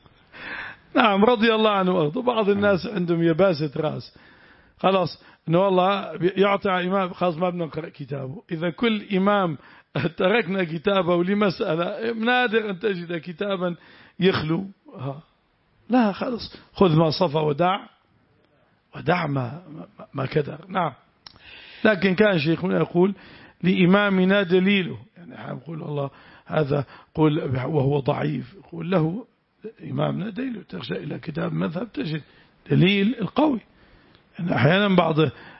نعم رضي الله عنه وأرضه. بعض الناس عندهم يباسة راس، خلاص إنه والله يعطي على إمام خلاص ما بنقرأ كتابه. إذا كل إمام تركنا كتابه لمسألة نادر أن تجد كتابا يخلو ها. لا خلاص خذ ما صفى ودع ودع ما, ما كدر. نعم. لكن كان شيخنا يقول لإمامنا دليله، يعني نقول والله هذا قول وهو ضعيف، يقول له إمامنا دليله، ترجع إلى كتاب مذهب تجد دليل القوي. يعني أحيانا بعض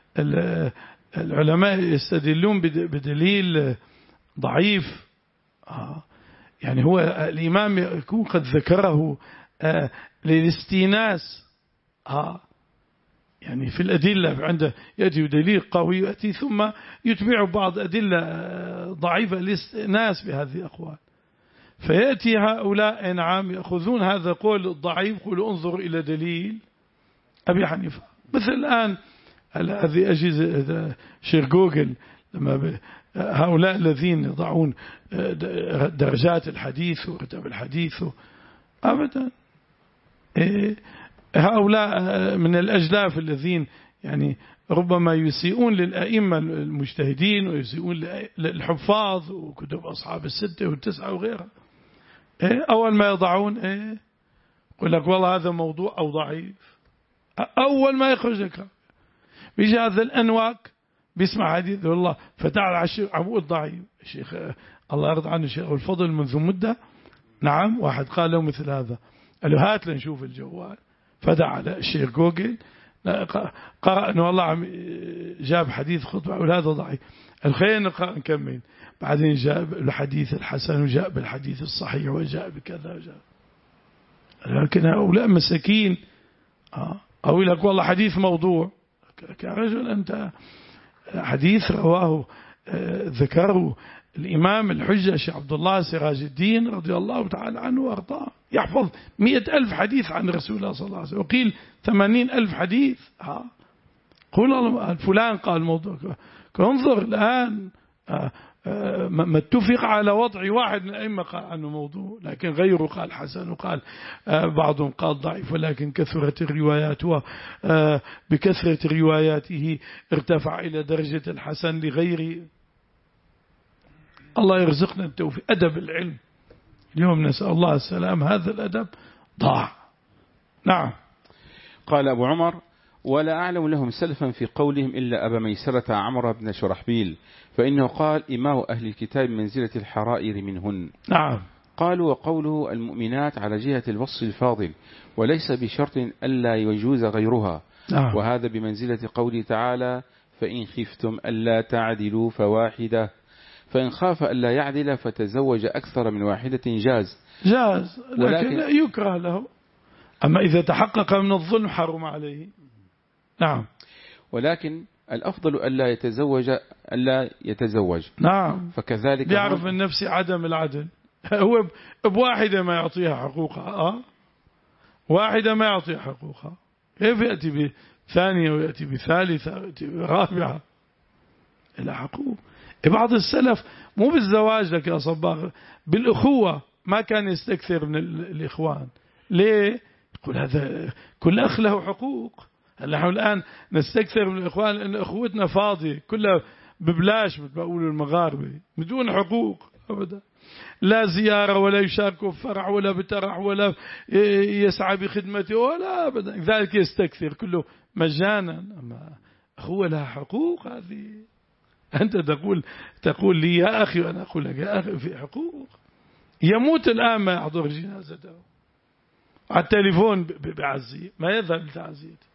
العلماء يستدلون بدليل ضعيف، يعني هو الإمام يكون قد ذكره للاستئناس، يعني في الأدلة عنده يأتي دليل قوي يأتي ثم يتبع بعض أدلة ضعيفة للاستئناس بهذه الأقوال، فيأتي هؤلاء نعم يأخذون هذا القول الضعيف يقولوا انظر إلى دليل أبي حنيفة. مثل الآن هذه أجهزة شيخ جوجل لما هؤلاء الذين يضعون درجات الحديث ورتب الحديث أبدا، هؤلاء من الأجلاف الذين يعني ربما يسيئون للأئمة المجتهدين ويسيئون للحفاظ وكتب أصحاب الستة والتسعة وغيرها. أول ما يضعون يقول لك والله هذا موضوع أو ضعيف، أول ما يخرج لك بيجي هذا الأنواك بيسمع حديث والله فتعال على الشيخ عبود ضعيف. الشيخ الله يرضى عنه الشيخ الفضل منذ مدة نعم واحد قال له مثل هذا، قال له هات لنشوف الجوال، فدع على الشيخ جوجل قرأ أنه والله عم جاب حديث خطبة وهذا ضعيف، الخير نقرأ نكمل، بعدين جاب الحديث الحسن وجاء بالحديث الصحيح وجاء بكذا وجاء. لكن هؤلاء مساكين أو لك والله حديث موضوع، كرجل أنت حديث رواه ذكره الإمام الحجة الشيخ عبد الله سراج الدين رضي الله تعالى عنه وأرضاه، يحفظ مئة ألف حديث عن رسول الله صلى الله عليه وسلم، وقيل ثمانين ألف حديث. ها قول فلان قال موضوع، انظر الآن ما اتفق على وضع واحد من الأئمة قال عنه موضوع، لكن غيره قال حسن وقال بعضهم قال ضعيف، ولكن كثرت الروايات وبكثرة رواياته ارتفع إلى درجة الحسن لغيره. الله يرزقنا التوفيق. أدب العلم اليوم نسأل الله السلام، هذا الأدب ضاع. نعم. قال أبو عمر ولا أعلم لهم سلفا في قولهم إلا أبا ميسرة عمرو بن شرحبيل، فإنه قال إماء أهل الكتاب منزلة الحرائر منهن. نعم. قالوا وقوله المؤمنات على جهة الوصف الفاضل وليس بشرط ألا يجوز غيرها. نعم. وهذا بمنزلة قوله تعالى فإن خفتم ألا تعدلوا فواحدة، فإن خاف ألا يعدل فتزوج أكثر من واحدة جاز جاز، لكن ولكن لا يكره له. أما إذا تحقق من الظلم حرم عليه. نعم. ولكن الأفضل ألا يتزوج ألا يتزوج نعم. فكذلك يعرف من نفسه عدم العدل. هو بواحدة ما يعطيها حقوقها، أه؟ واحدة ما يعطيها حقوقها، كيف يأتي بثانية ويأتي بثالثة ويأتي برابعة؟ إلى حقوق. بعض السلف مو بالزواج لك يا صباغ، بالأخوة ما كان يستكثر من الإخوان. ليه؟ يقول هذا كل أخ له حقوق. نحن الآن نستكثر من الإخوان لأن أخوتنا فاضية كلها ببلاش، بتقولوا المغاربة، بدون حقوق أبدا، لا زيارة ولا يشاركوا في فرع ولا بترع ولا يسعى بخدمته ولا أبدا، ذلك يستكثر كله مجانا. أما أخوة لها حقوق. هذه أنت تقول تقول لي يا أخي وأنا أقول لك يا أخي، في حقوق. يموت الآن ما يحضر جنازته، على التليفون بعزيه ما يذهب لتعزيته.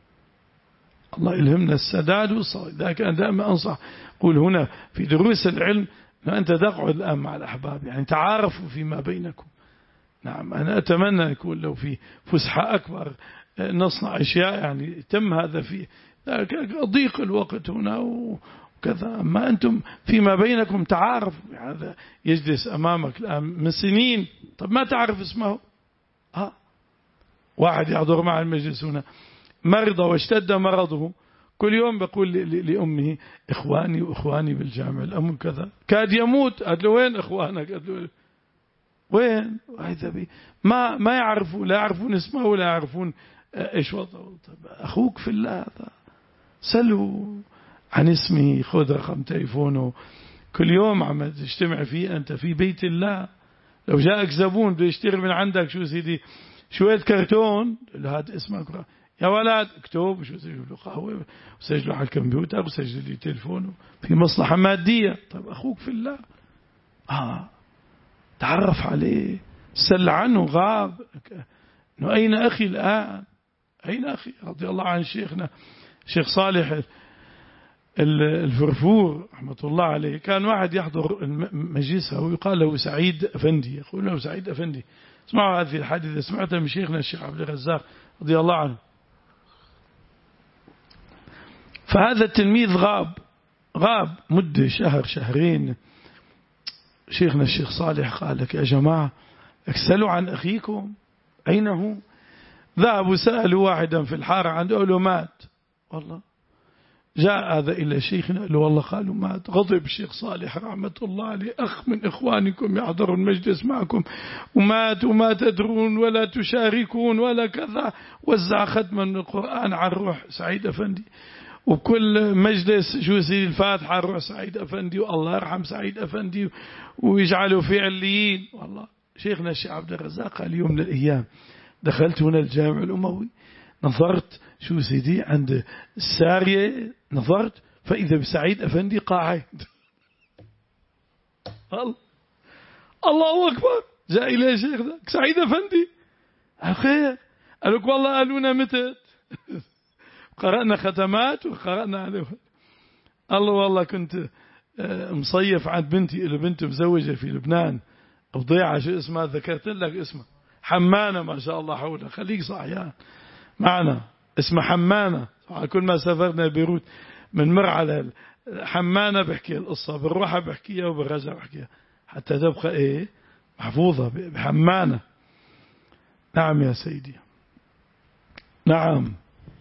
الله يلهمنا السداد والصواب. ذاك أنا دائما أنصح، قول هنا في دروس العلم أن أنت تقعد الآن مع الأحباب، يعني تعارفوا فيما بينكم. نعم، أنا أتمنى يكون لو في فسحة أكبر نصنع أشياء يعني تم هذا فيه، ضيق الوقت هنا وكذا. ما أنتم فيما بينكم تعارفوا. هذا يجلس أمامك الآن من سنين، طب ما تعرف اسمه. ها، واحد يحضر مع المجلس هنا مرض واشتد مرضه، كل يوم بقول لأمه إخواني وإخواني بالجامع، الأم كذا، كاد يموت. قال له وين إخوانك؟ قال له وين؟ ما ما يعرفوا، لا يعرفون اسمه ولا يعرفون إيش وضعه. أخوك في الله هذا سله عن اسمه، خذ رقم تليفونه، كل يوم عم تجتمع فيه أنت في بيت الله. لو جاءك زبون بده يشتري من عندك شو سيدي شوية كرتون، هذا اسمك يا ولد اكتب شو سجل له قهوة وسجله على الكمبيوتر وسجل لي تلفونه، في مصلحة مادية. طيب أخوك في الله، آه تعرف عليه، سل عنه، غاب. إنه أين أخي الآن؟ أين أخي؟ رضي الله عن شيخنا شيخ صالح الفرفور رحمة الله عليه، كان واحد يحضر مجلسه ويقال له سعيد أفندي، يقول له سعيد أفندي. اسمعوا هذه الحادثة، سمعتها من شيخنا الشيخ عبد الرزاق رضي الله عنه. فهذا التلميذ غاب غاب مدة شهر شهرين. شيخنا الشيخ صالح قال لك يا جماعة اكسلوا عن أخيكم، أين هو؟ ذهبوا سألوا واحدا في الحارة عنده، له مات. والله جاء هذا إلى شيخنا قال له والله قالوا مات. غضب الشيخ صالح رحمة الله عليه، أخ من إخوانكم يحضر المجلس معكم ومات وما تدرون ولا تشاركون ولا كذا. وزع ختما من القرآن على الروح سعيد أفندي، وكل مجلس شو سيدي الفاتحة الروح سعيد أفندي، والله يرحم سعيد أفندي ويجعله في عليين. والله شيخنا الشيخ عبد الرزاق قال يوم من الأيام دخلت هنا الجامع الأموي، نظرت شو سيدي عند السارية، نظرت فإذا بسعيد أفندي قاعد. الله أكبر. جاء إليه شيخنا سعيد أفندي، خير؟ قال لك والله قالونا متت. قرأنا ختمات وقرأنا عليه. الله والله كنت مصيف عند بنتي، إلى بنت مزوجة في لبنان بضيعة، شو اسمها ذكرت لك اسمها حمانة، ما شاء الله حولها، خليك صحيان معنا، اسمها حمانة. كل ما سافرنا بيروت بنمر على حمانة بحكي القصة، بالروحة بحكيها وبالرجع بحكيها حتى تبقى ايه محفوظة بحمانة. نعم يا سيدي. نعم.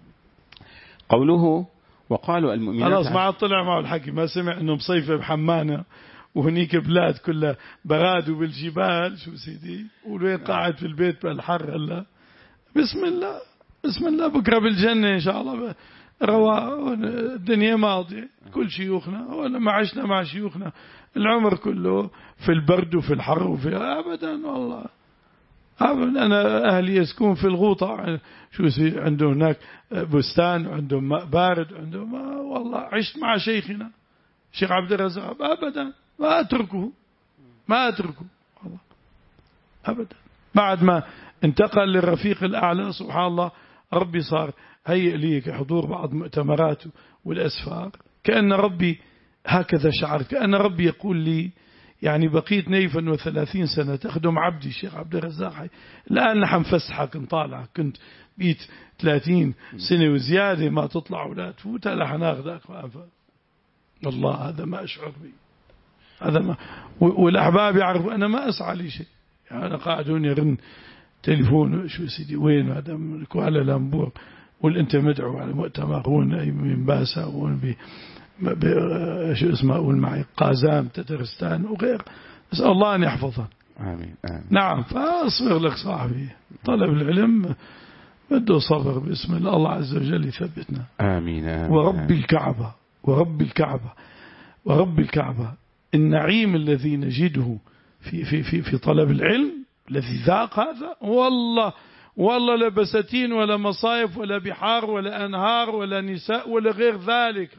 قوله وقالوا المؤمنات، خلاص ما عاد طلع معه الحكي، ما سمع انه مصيفة بحمانة وهنيك بلاد كلها بغاد بالجبال شو سيدي، وين قاعد في البيت بالحر. هلا بسم الله بسم الله، بكرة بالجنة إن شاء الله، رواء الدنيا ماضية. كل شيوخنا ولا ما عشنا مع شيوخنا العمر كله في البرد وفي الحر وفي أبدا. والله أبدا. أنا أهلي يسكون في الغوطة، شو سي عنده هناك بستان وعندهم ماء بارد وعندهم ما. والله عشت مع شيخنا شيخ عبد الرزاق أبدا، ما أتركه ما أتركه والله أبدا. بعد ما انتقل للرفيق الأعلى سبحان الله، ربي صار هيئ لي حضور بعض مؤتمراته والأسفار، كأن ربي هكذا شعرت كأن ربي يقول لي يعني بقيت نيفا وثلاثين سنة تخدم عبدي الشيخ عبد الرزاق، الآن نحن فسحك نطالع، كنت بيت ثلاثين سنة وزيادة ما تطلع ولا تفوت، هلا حناخذك. والله هذا ما أشعر به، هذا ما. والأحباب يعرفوا أنا ما أسعى لي شيء، يعني أنا قاعدون يرن تليفون شو سيدي وين هذا من كوالالمبور، والأنت مدعو على مؤتمر هون من باسا وين ب شو اسمه أقول معي قازام تترستان وغير، أسأل الله أن يحفظها. آمين آمين. نعم، فأصبر لك صاحبي، طلب العلم بده صبر باسم الله, الله عز وجل يثبتنا. آمين آمين. ورب الكعبة ورب الكعبة ورب الكعبة النعيم الذي نجده في في في في طلب العلم الذي ذاق هذا، والله والله لا بساتين ولا مصايف ولا بحار ولا أنهار ولا نساء ولا غير ذلك.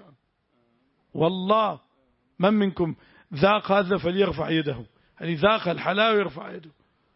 والله من منكم ذاق هذا فليرفع يده، يعني ذاق الحلاوة يرفع يده.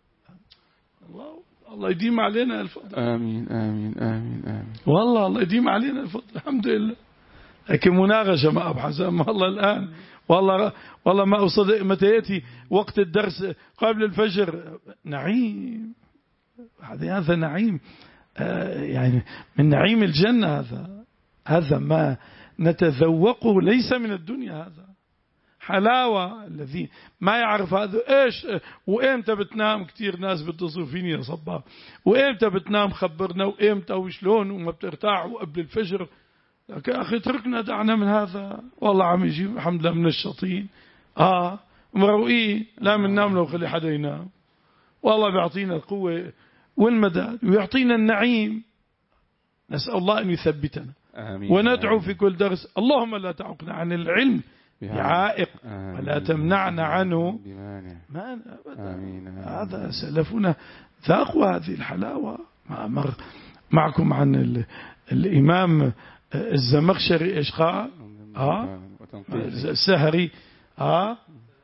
الله الله يديم علينا الفضل. آمين آمين آمين آمين. والله الله يديم علينا الفضل، الحمد لله. لكن مناقشة ما أبحث، والله الآن والله والله ما أصدق متى يأتي وقت الدرس قبل الفجر. نعيم، هذا نعيم يعني من نعيم الجنة، هذا هذا ما نتذوقه ليس من الدنيا، هذا حلاوة. الذي ما يعرف هذا إيش وإمتى بتنام، كتير ناس بتصل فيني يا صباح وإمتى بتنام خبرنا، وإمتى وشلون وما بترتاح وقبل الفجر. لكن أخي اتركنا دعنا من هذا، والله عم يجيب الحمد لله من الشطين آه مروقين، لا مننام لو خلي حدا ينام، والله بيعطينا القوة والمداد ويعطينا النعيم. نسأل الله أن يثبتنا. آمين. وندعو في كل درس اللهم لا تعقنا عن العلم بعائق ولا تمنعنا عنه مانع أبدا. هذا سلفنا ذاقوا هذه الحلاوة. مر معكم عن ال... الإمام الزمخشري إيش قال؟ آه السهري آه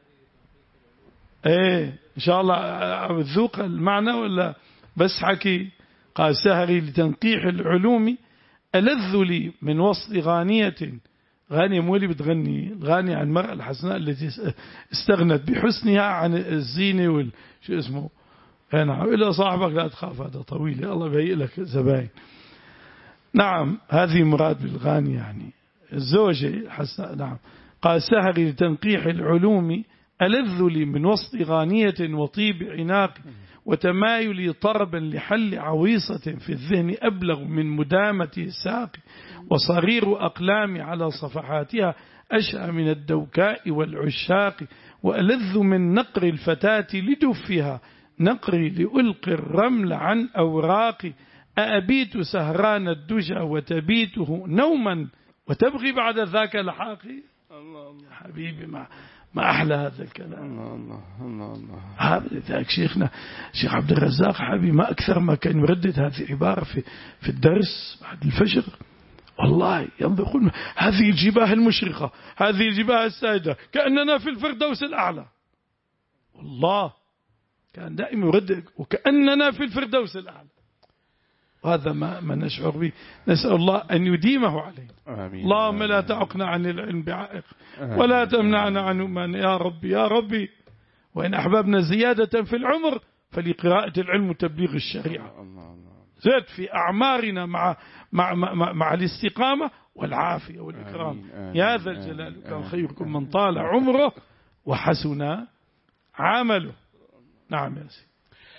إيه إن شاء الله ذوق المعنى ولا بس حكي. قال السهري لتنقيح العلوم ألذ لي من وصل غانية، غانية مولي بتغني الغانية عن المرأة الحسناء التي استغنت بحسنها عن الزينة وال شو اسمه هنا. إلا صاحبك لا تخاف هذا طويل، الله بيئ لك زباين. نعم هذه مراد بالغانية يعني الزوجة حسناء. نعم قال سهري لتنقيح العلوم ألذ لي من وصل غانية وطيب عناق، وتمايلي طربا لحل عويصة في الذهن أبلغ من مدامة الساق، وصرير أقلامي على صفحاتها أشأى من الدوكاء والعشاق، وألذ من نقر الفتاة لدفها نقري لألقي الرمل عن أوراقي، أأبيت سهران الدجى وتبيته نوما وتبغي بعد ذاك لحاقي. الله الله حبيبي ما ما أحلى هذا الكلام. الله الله الله الله. هذا ذاك شيخنا شيخ عبد الرزاق حبيبي ما أكثر ما كان يردد هذه العبارة في في الدرس بعد الفجر. والله يقول هذه الجباه المشرقة، هذه الجباه السائدة كأننا في الفردوس الأعلى. والله كان دائما يردد وكأننا في الفردوس الأعلى، وهذا ما ما نشعر به. نسأل الله أن يديمه علينا. آمين. اللهم لا تعقنا عن العلم بعائق ولا تمنعنا عنه من يا ربي يا ربي. وإن أحببنا زيادة في العمر فلقراءة العلم وتبليغ الشريعة، زاد في أعمارنا مع مع مع, مع الاستقامة والعافية والإكرام. آمين. آمين. يا ذا الجلال كان خيركم من طال عمره وحسن عمله. نعم يا سيدي.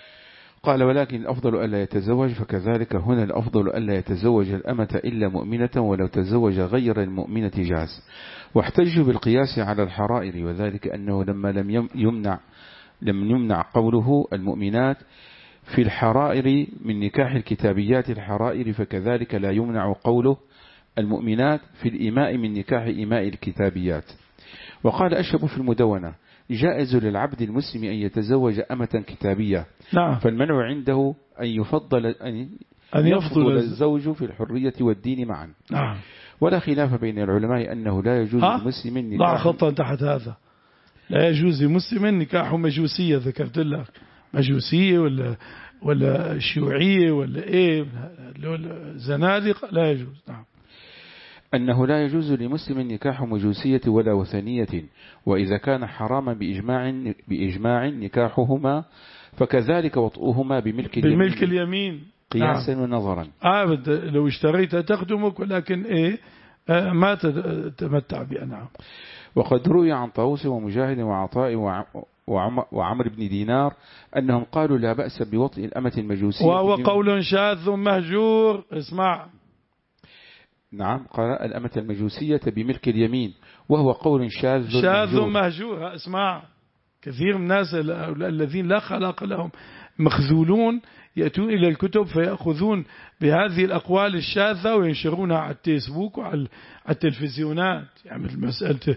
قال ولكن الأفضل ألا يتزوج، فكذلك هنا الأفضل ألا يتزوج الأمة إلا مؤمنة، ولو تزوج غير المؤمنة جاز. واحتجوا بالقياس على الحرائر، وذلك أنه لما لم يمنع لم يمنع قوله المؤمنات في الحرائر من نكاح الكتابيات الحرائر، فكذلك لا يمنع قوله المؤمنات في الإماء من نكاح إماء الكتابيات. وقال أشرب في المدونة جائز للعبد المسلم أن يتزوج أمة كتابية. نعم. فالمنع عنده أن يفضل أن أن يفضل الزوج في الحرية والدين معا. نعم. ولا خلاف بين العلماء أنه لا يجوز للمسلم نكاح. ضع خطا تحت هذا، لا يجوز لمسلم نكاح مجوسية. ذكرت لك مجوسية ولا ولا شيوعية ولا إيه زنادقة، لا يجوز. نعم. أنه لا يجوز لمسلم نكاح مجوسية ولا وثنية، وإذا كان حراما بإجماع, بإجماع نكاحهما فكذلك وطؤهما بملك اليمين, بملك اليمين قياسا نعم. ونظرا. آه لو اشتريت تخدمك ولكن إيه آه ما تتمتع بأنعام. وقد روي عن طاووس ومجاهد وعطاء وعمر بن دينار أنهم قالوا لا بأس بوطئ الأمة المجوسية، وهو قول شاذ مهجور. اسمع، نعم، قال الأمة المجوسية بملك اليمين، وهو قول شاذ شاذ مهجور. اسمع، كثير من الناس الذين لا خلاق لهم مخذولون يأتون إلى الكتب فيأخذون بهذه الأقوال الشاذة وينشرونها على الفيسبوك وعلى التلفزيونات. يعني مسألة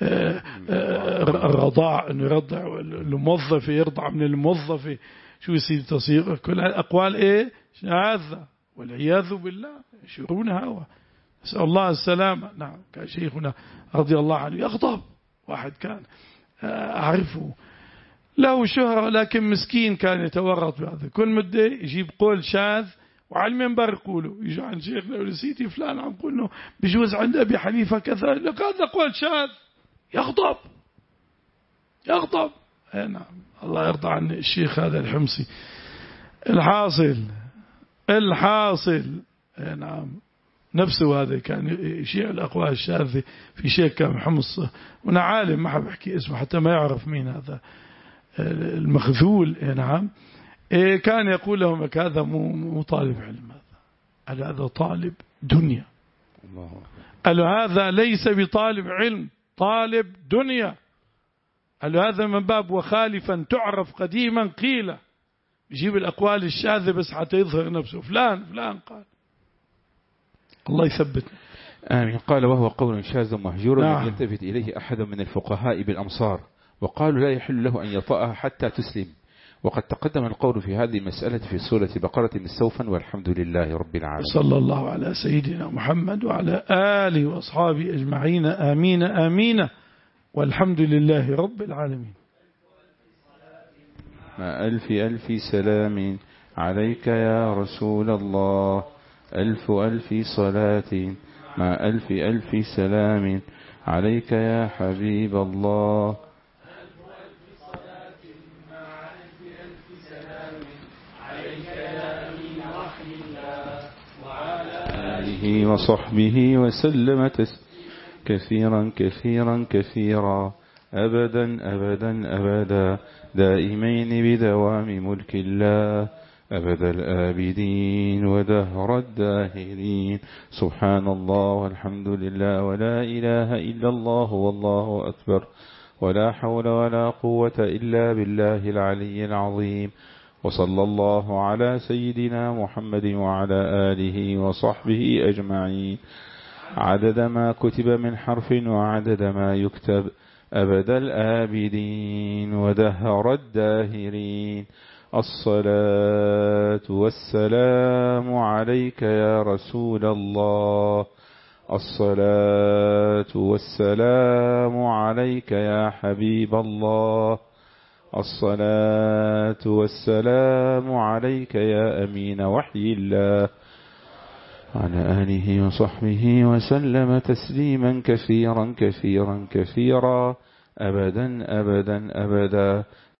الرضاع، أنه يرضع الموظف يرضع من الموظف، شو يصير تصير كل الأقوال إيه شاذة والعياذ بالله ينشرونها. نسأل الله السلامة. نعم، كان شيخنا رضي الله عنه يغضب، واحد كان أعرفه له شهرة لكن مسكين كان يتورط بهذا، كل مدة يجيب قول شاذ وعلى المنبر يقوله، يجي عن شيخنا ونسيتي فلان عم يقول له بجوز عند أبي حنيفة كذا، لك هذا قول شاذ، يغضب يغضب. نعم، الله يرضى عن الشيخ هذا الحمصي. الحاصل الحاصل نعم، نفسه هذا كان يشيع الأقوال الشاذة في شيخ كان حمص، وانا عالم ما حب احكي اسمه حتى ما يعرف مين هذا المخذول. نعم، كان يقول لهم هذا مو طالب علم، هذا هذا طالب دنيا. قالوا هذا ليس بطالب علم، طالب دنيا. قالوا هذا من باب وخالفا تعرف قديما قيل، يجيب الأقوال الشاذة بس حتى يظهر نفسه، فلان فلان قال. الله يثبت. آمين. قال وهو قول شاذ مهجور لم نعم. يلتفت إليه أحد من الفقهاء بالأمصار، وقالوا لا يحل له أن يطأها حتى تسلم. وقد تقدم القول في هذه المسألة في سورة بقرة مستوفا، والحمد لله رب العالمين. صلى الله على سيدنا محمد وعلى آله وأصحابه أجمعين. آمين آمين، والحمد لله رب العالمين. ما ألف ألف سلام عليك يا رسول الله، ألف ألف صلاة ما ألف ألف سلام عليك يا حبيب الله. آله وصحبه وسلم كثيرا كثيرا كثيرا أبدا أبدا أبدا دائمين بدوام ملك الله أبد الآبدين ودهر الداهرين. سبحان الله والحمد لله ولا إله إلا الله والله أكبر ولا حول ولا قوة إلا بالله العلي العظيم. وصلى الله على سيدنا محمد وعلى آله وصحبه أجمعين عدد ما كتب من حرف وعدد ما يكتب أبد الآبدين ودهر الداهرين. الصلاة والسلام عليك يا رسول الله، الصلاة والسلام عليك يا حبيب الله، الصلاة والسلام عليك يا أمين وحي الله، على آله وصحبه وسلم تسليما كثيرا كثيرا كثيرا أبدا أبدا أبدا.